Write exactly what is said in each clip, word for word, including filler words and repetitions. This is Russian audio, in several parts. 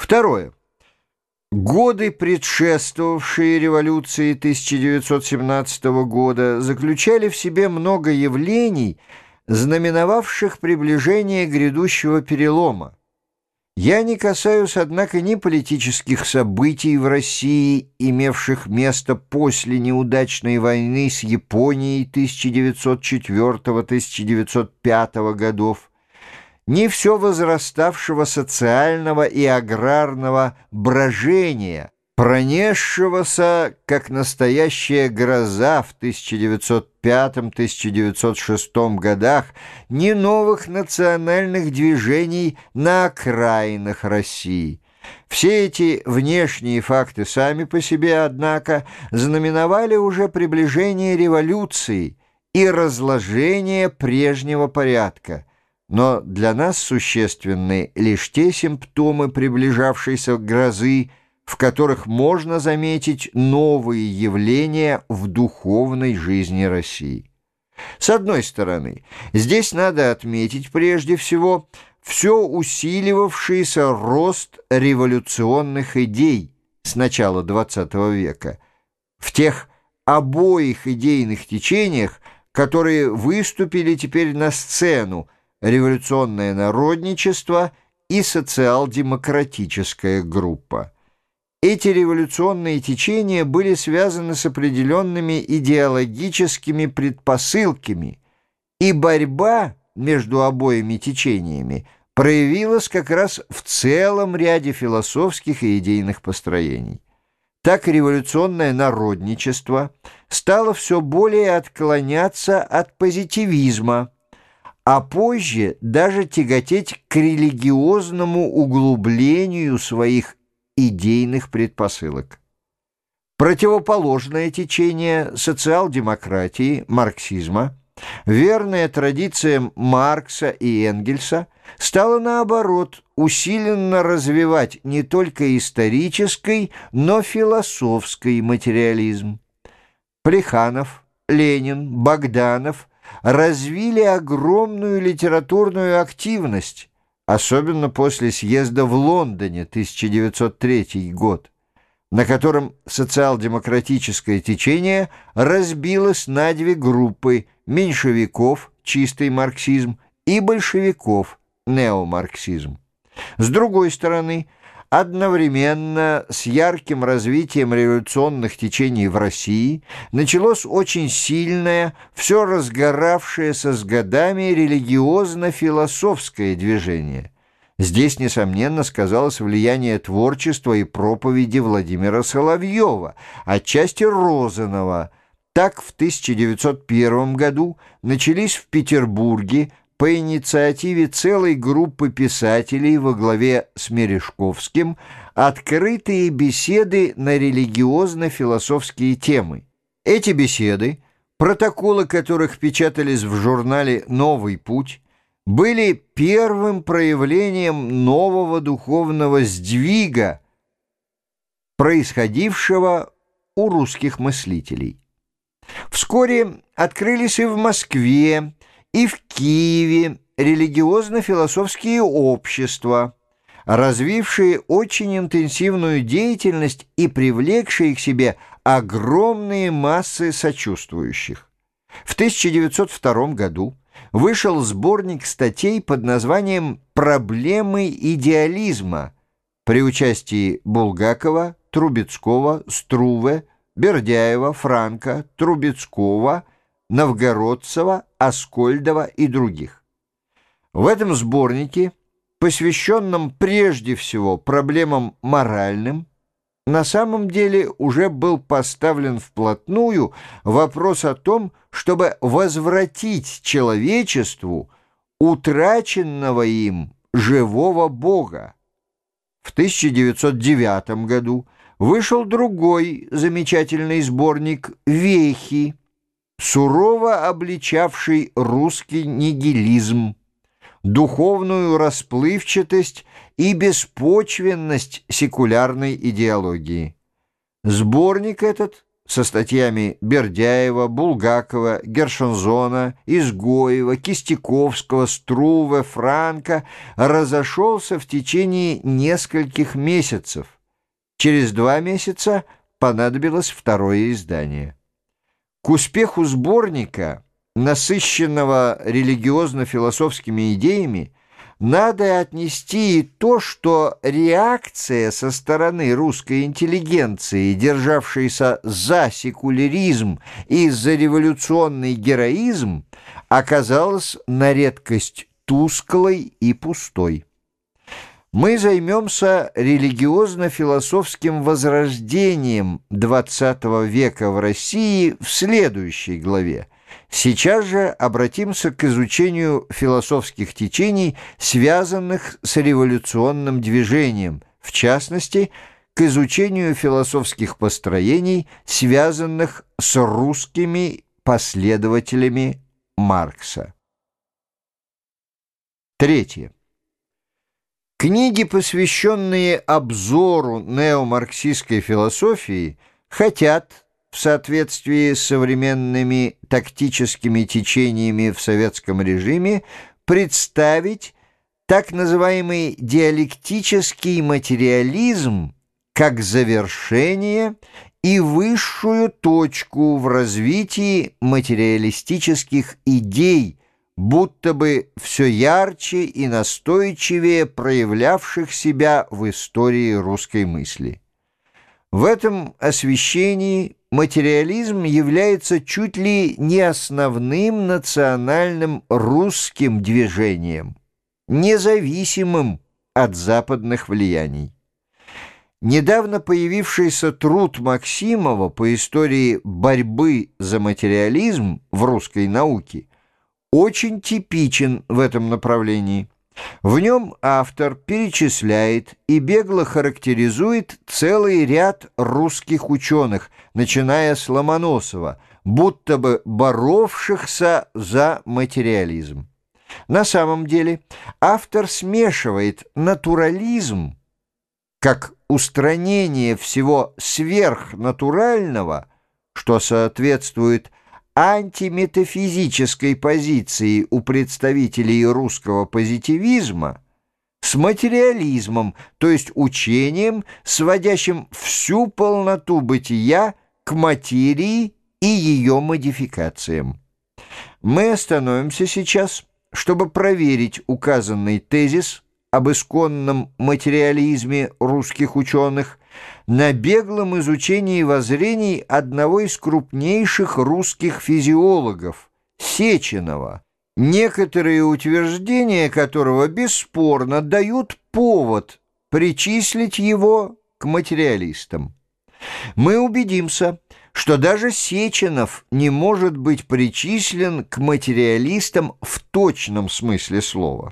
Второе. Годы, предшествовавшие революции тысяча девятьсот семнадцатого года, заключали в себе много явлений, знаменовавших приближение грядущего перелома. Я не касаюсь, однако, ни политических событий в России, имевших место после неудачной войны с Японией тысяча девятьсот четвёртого — тысяча девятьсот пятого годов, ни все возраставшего социального и аграрного брожения, пронесшегося, как настоящая гроза в тысяча девятьсот пятом — тысяча девятьсот шестом годах, ни новых национальных движений на окраинах России. Все эти внешние факты сами по себе, однако, знаменовали уже приближение революции и разложение прежнего порядка. Но для нас существенны лишь те симптомы приближавшейся грозы, в которых можно заметить новые явления в духовной жизни России. С одной стороны, здесь надо отметить прежде всего все усиливавшийся рост революционных идей с начала двадцатого века в тех обоих идейных течениях, которые выступили теперь на сцену: революционное народничество и социал-демократическая группа. Эти революционные течения были связаны с определенными идеологическими предпосылками, и борьба между обоими течениями проявилась как раз в целом ряде философских и идейных построений. Так революционное народничество стало все более отклоняться от позитивизма, а позже даже тяготеть к религиозному углублению своих идейных предпосылок. Противоположное течение социал-демократии, марксизма, верное традициям Маркса и Энгельса, стало, наоборот, усиленно развивать не только исторический, но философский материализм. Плеханов, Ленин, Богданов развили огромную литературную активность, особенно после съезда в Лондоне тысяча девятьсот третий год, на котором социал-демократическое течение разбилось на две группы: меньшевиков, чистый марксизм, и большевиков, неомарксизм. С другой стороны, одновременно с ярким развитием революционных течений в России началось очень сильное, все разгоравшееся с годами религиозно-философское движение. Здесь, несомненно, сказалось влияние творчества и проповеди Владимира Соловьева, отчасти Розанова. Так в тысяча девятьсот первом году начались в Петербурге по инициативе целой группы писателей во главе с Мережковским открытые беседы на религиозно-философские темы. Эти беседы, протоколы которых печатались в журнале «Новый путь», были первым проявлением нового духовного сдвига, происходившего у русских мыслителей. Вскоре открылись и в Москве, и в Киеве религиозно-философские общества, развившие очень интенсивную деятельность и привлекшие к себе огромные массы сочувствующих. В тысяча девятьсот втором году вышел сборник статей под названием «Проблемы идеализма» при участии Булгакова, Трубецкого, Струве, Бердяева, Франка, Трубецкого, Новгородцева, Аскольдова и других. В этом сборнике, посвященном прежде всего проблемам моральным, на самом деле уже был поставлен вплотную вопрос о том, чтобы возвратить человечеству утраченного им живого Бога. В тысяча девятьсот девятом году вышел другой замечательный сборник «Вехи», сурово обличавший русский нигилизм, духовную расплывчатость и беспочвенность секулярной идеологии. Сборник этот со статьями Бердяева, Булгакова, Гершензона, Изгоева, Кистяковского, Струве, Франка разошелся в течение нескольких месяцев. Через два месяца понадобилось второе издание. К успеху сборника, насыщенного религиозно-философскими идеями, надо отнести и то, что реакция со стороны русской интеллигенции, державшейся за секуляризм и за революционный героизм, оказалась на редкость тусклой и пустой. Мы займемся религиозно-философским возрождением двадцатого века в России в следующей главе. Сейчас же обратимся к изучению философских течений, связанных с революционным движением, в частности, к изучению философских построений, связанных с русскими последователями Маркса. Третье. Книги, посвященные обзору неомарксистской философии, хотят, в соответствии с современными тактическими течениями в советском режиме, представить так называемый диалектический материализм как завершение и высшую точку в развитии материалистических идей, будто бы все ярче и настойчивее проявлявших себя в истории русской мысли. В этом освещении материализм является чуть ли не основным национальным русским движением, независимым от западных влияний. Недавно появившийся труд Максимова по истории борьбы за материализм в русской науке очень типичен в этом направлении. В нем автор перечисляет и бегло характеризует целый ряд русских ученых, начиная с Ломоносова, будто бы боровшихся за материализм. На самом деле автор смешивает натурализм как устранение всего сверхнатурального, что соответствует антиметафизической позиции у представителей русского позитивизма, с материализмом, то есть учением, сводящим всю полноту бытия к материи и ее модификациям. Мы остановимся сейчас, чтобы проверить указанный тезис об исконном материализме русских ученых на беглом изучении воззрений одного из крупнейших русских физиологов, Сеченова, некоторые утверждения которого бесспорно дают повод причислить его к материалистам. Мы убедимся, что даже Сеченов не может быть причислен к материалистам в точном смысле слова.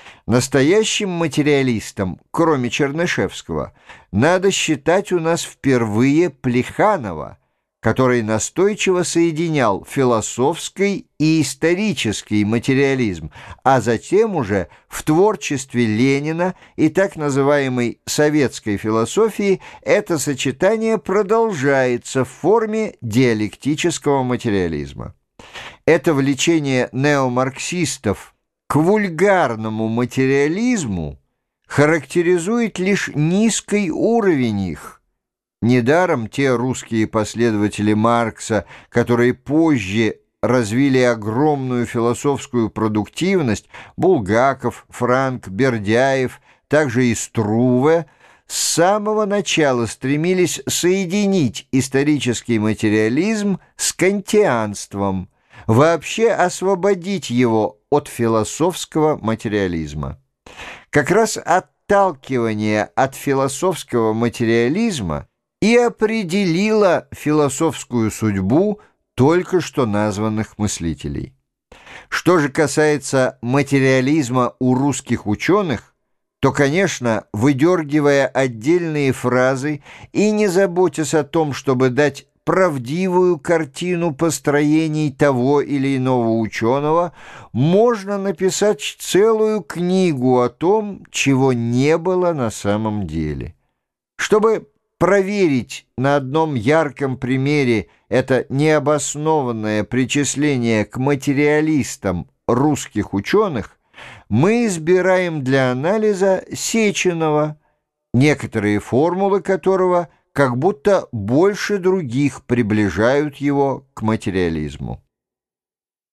Настоящим материалистом, кроме Чернышевского, надо считать у нас впервые Плеханова, который настойчиво соединял философский и исторический материализм, а затем уже в творчестве Ленина и так называемой советской философии это сочетание продолжается в форме диалектического материализма. Это влечение неомарксистов к вульгарному материализму характеризует лишь низкий уровень их. Недаром те русские последователи Маркса, которые позже развили огромную философскую продуктивность, Булгаков, Франк, Бердяев, также и Струве, с самого начала стремились соединить исторический материализм с кантианством, вообще освободить его от философского материализма. Как раз отталкивание от философского материализма и определило философскую судьбу только что названных мыслителей. Что же касается материализма у русских ученых, то, конечно, выдергивая отдельные фразы и не заботясь о том, чтобы дать правдивую картину построений того или иного ученого, можно написать целую книгу о том, чего не было на самом деле. Чтобы проверить на одном ярком примере это необоснованное причисление к материалистам русских ученых, мы избираем для анализа Сеченова, некоторые формулы которого как будто больше других приближают его к материализму.